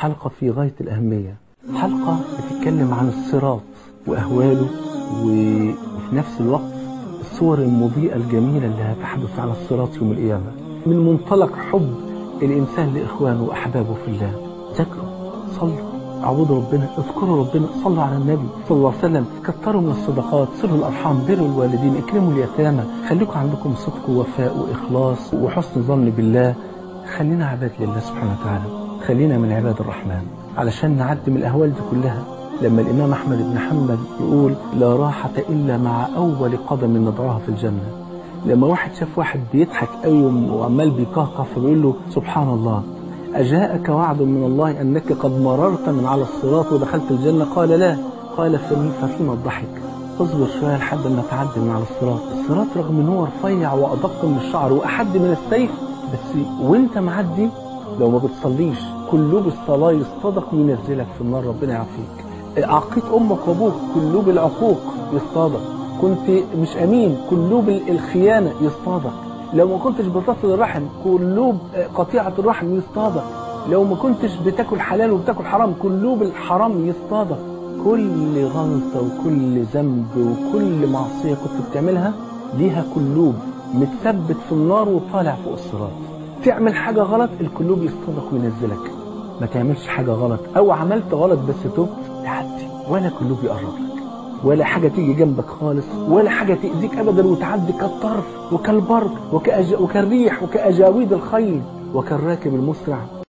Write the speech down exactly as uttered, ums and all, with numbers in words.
حلقة في غاية الأهمية، حلقة بتتكلم عن الصراط وأهواله وفي نفس الوقت الصور المضيئة الجميلة اللي هتحدث على الصراط يوم القيامة من منطلق حب الإنسان لإخوانه وأحبابه في الله. ذكروا، صلوا، اعبدوا ربنا، اذكروا ربنا، صلوا على النبي صلى الله عليه وسلم، كتروا من الصدقات، صلوا الأرحام، بروا الوالدين، اكرموا اليتامى، خليكم عندكم صدق ووفاء وإخلاص وحسن ظن بالله. خلينا عباد لله سبحانه وتعالى، خلينا من عباد الرحمن علشان نعدي من الأهوال دي كلها. لما الإمام أحمد بن حنبل يقول لا راحة إلا مع أول قدم نضعها في الجنة، لما واحد شاف واحد بيضحك قوي وعمال بيقهقه فبيقول له سبحان الله أجاءك وعد من الله أنك قد مررت من على الصراط ودخلت الجنة؟ قال لا. قال ففيما الضحك؟ اصبر شوية لحد ما تعدي من على الصراط. الصراط رغم ان هو رفيع وأدق من الشعر وأحد من السيف، بس وانت معدي لو ما بتصليش كلوب الصلاة يصطادك وينزلك في النار، ربنا يعافيك. عقيت أمك وأبوك كلوب العقوق يصطادك، كنت مش أمين كلوب الخيانة يصطادك، لو ما كنتش بتصل الرحم كلوب قطيعة الرحم يصطادك، لو ما كنتش بتاكل حلال وبتاكل حرام كلوب الحرام يصطادك. كل غلطة وكل ذنب وكل معصية كنت بتعملها ليها كلوب متثبت في النار وطالع فوق الصراط. تعمل حاجة غلط الكلوب يصطادك وينزلك، ما تعملش حاجة غلط أو عملت غلط بس تبت تعدي ولا كلوب يقرب لك ولا حاجة تيجي جنبك خالص ولا حاجة تأذيك أبدا وتعدي كالطرف وكالبرق وكأج... وكالريح وكأجاويد الخيل وكالراكب المسرع.